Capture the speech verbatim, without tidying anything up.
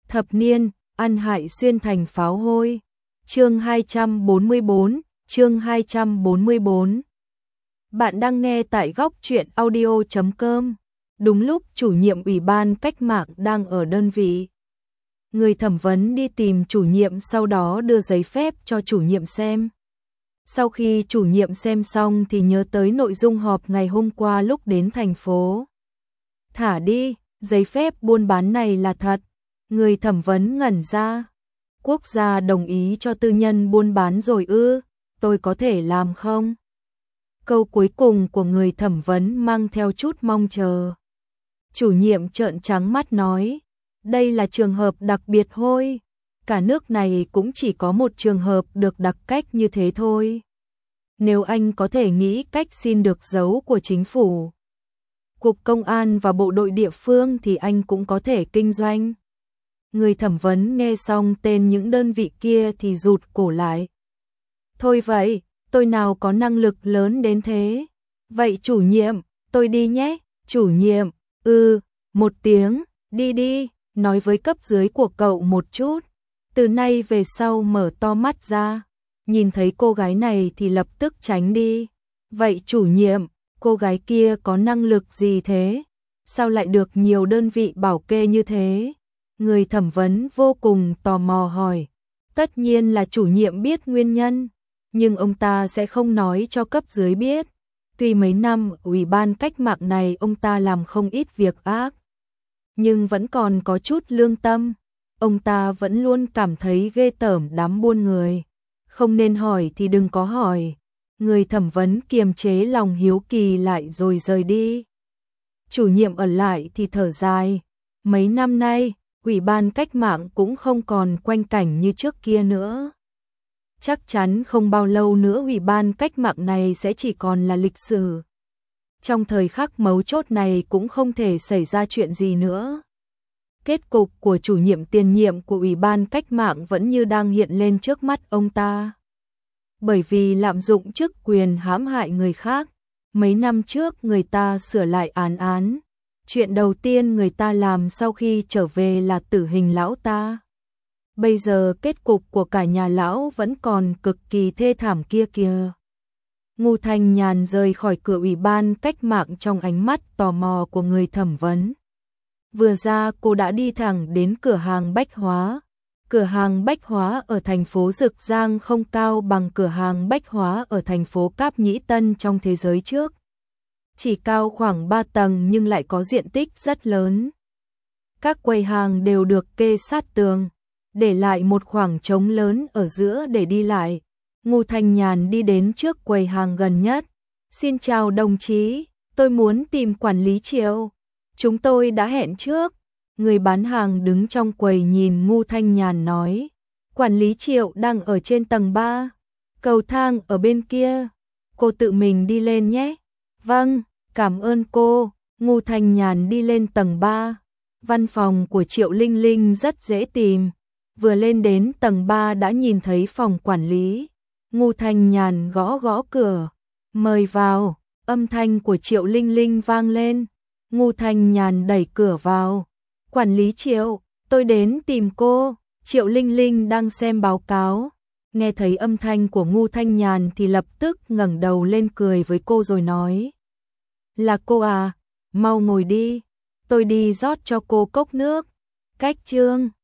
Thập niên, ăn hại xuyên thành pháo hôi. Chương hai trăm bốn mươi bốn, chương hai trăm bốn mươi bốn. Bạn đang nghe tại góc truyện audio chấm com. Đúng lúc chủ nhiệm ủy ban cách mạng đang ở đơn vị. Người thẩm vấn đi tìm chủ nhiệm, sau đó đưa giấy phép cho chủ nhiệm xem. Sau khi chủ nhiệm xem xong thì nhớ tới nội dung họp ngày hôm qua lúc đến thành phố. Thả đi, giấy phép buôn bán này là thật. Người thẩm vấn ngẩn ra. Quốc gia đồng ý cho tư nhân buôn bán rồi ư, tôi có thể làm không? Câu cuối cùng của người thẩm vấn mang theo chút mong chờ. Chủ nhiệm trợn trắng mắt nói, đây là trường hợp đặc biệt thôi. Cả nước này cũng chỉ có một trường hợp được đặc cách như thế thôi. Nếu anh có thể nghĩ cách xin được dấu của chính phủ, Cục Công an và bộ đội địa phương thì anh cũng có thể kinh doanh. Người thẩm vấn nghe xong tên những đơn vị kia thì rụt cổ lại. Thôi vậy, tôi nào có năng lực lớn đến thế. Vậy chủ nhiệm, tôi đi nhé. Chủ nhiệm, ừ, một tiếng, đi đi, nói với cấp dưới của cậu một chút. Từ nay về sau mở to mắt ra, nhìn thấy cô gái này thì lập tức tránh đi. Vậy chủ nhiệm, cô gái kia có năng lực gì thế? Sao lại được nhiều đơn vị bảo kê như thế? Người thẩm vấn vô cùng tò mò hỏi. Tất nhiên là chủ nhiệm biết nguyên nhân, nhưng ông ta sẽ không nói cho cấp dưới biết. Tuy mấy năm ủy ban cách mạng này ông ta làm không ít việc ác, nhưng vẫn còn có chút lương tâm. Ông ta vẫn luôn cảm thấy ghê tởm đám buôn người. Không nên hỏi thì đừng có hỏi. Người thẩm vấn kiềm chế lòng hiếu kỳ lại rồi rời đi. Chủ nhiệm ở lại thì thở dài. Mấy năm nay, ủy ban cách mạng cũng không còn quanh cảnh như trước kia nữa. Chắc chắn không bao lâu nữa ủy ban cách mạng này sẽ chỉ còn là lịch sử. Trong thời khắc mấu chốt này cũng không thể xảy ra chuyện gì nữa. Kết cục của chủ nhiệm tiền nhiệm của ủy ban cách mạng vẫn như đang hiện lên trước mắt ông ta. Bởi vì lạm dụng chức quyền hãm hại người khác, mấy năm trước người ta sửa lại án án. Chuyện đầu tiên người ta làm sau khi trở về là tử hình lão ta. Bây giờ kết cục của cả nhà lão vẫn còn cực kỳ thê thảm kia kìa. Ngô Thanh Nhàn rời khỏi cửa ủy ban cách mạng trong ánh mắt tò mò của người thẩm vấn. Vừa ra cô đã đi thẳng đến cửa hàng bách hóa. Cửa hàng bách hóa ở thành phố Dực Giang không cao bằng cửa hàng bách hóa ở thành phố Cáp Nhĩ Tân trong thế giới trước. Chỉ cao khoảng ba tầng nhưng lại có diện tích rất lớn. Các quầy hàng đều được kê sát tường, để lại một khoảng trống lớn ở giữa để đi lại. Ngô Thanh Nhàn đi đến trước quầy hàng gần nhất. Xin chào đồng chí, tôi muốn tìm quản lý Triệu. Chúng tôi đã hẹn trước. Người bán hàng đứng trong quầy nhìn Ngô Thanh Nhàn nói. Quản lý Triệu đang ở trên tầng ba. Cầu thang ở bên kia. Cô tự mình đi lên nhé. Vâng, cảm ơn cô. Ngô Thanh Nhàn đi lên tầng ba. Văn phòng của Triệu Linh Linh rất dễ tìm. Vừa lên đến tầng ba đã nhìn thấy phòng quản lý. Ngô Thanh Nhàn gõ gõ cửa. Mời vào. Âm thanh của Triệu Linh Linh vang lên. Ngô Thanh Nhàn đẩy cửa vào. Quản lý Triệu, tôi đến tìm cô. Triệu Linh Linh đang xem báo cáo. Nghe thấy âm thanh của Ngô Thanh Nhàn thì lập tức ngẩng đầu lên cười với cô rồi nói. Là cô à, mau ngồi đi. Tôi đi rót cho cô cốc nước. Cách Trương.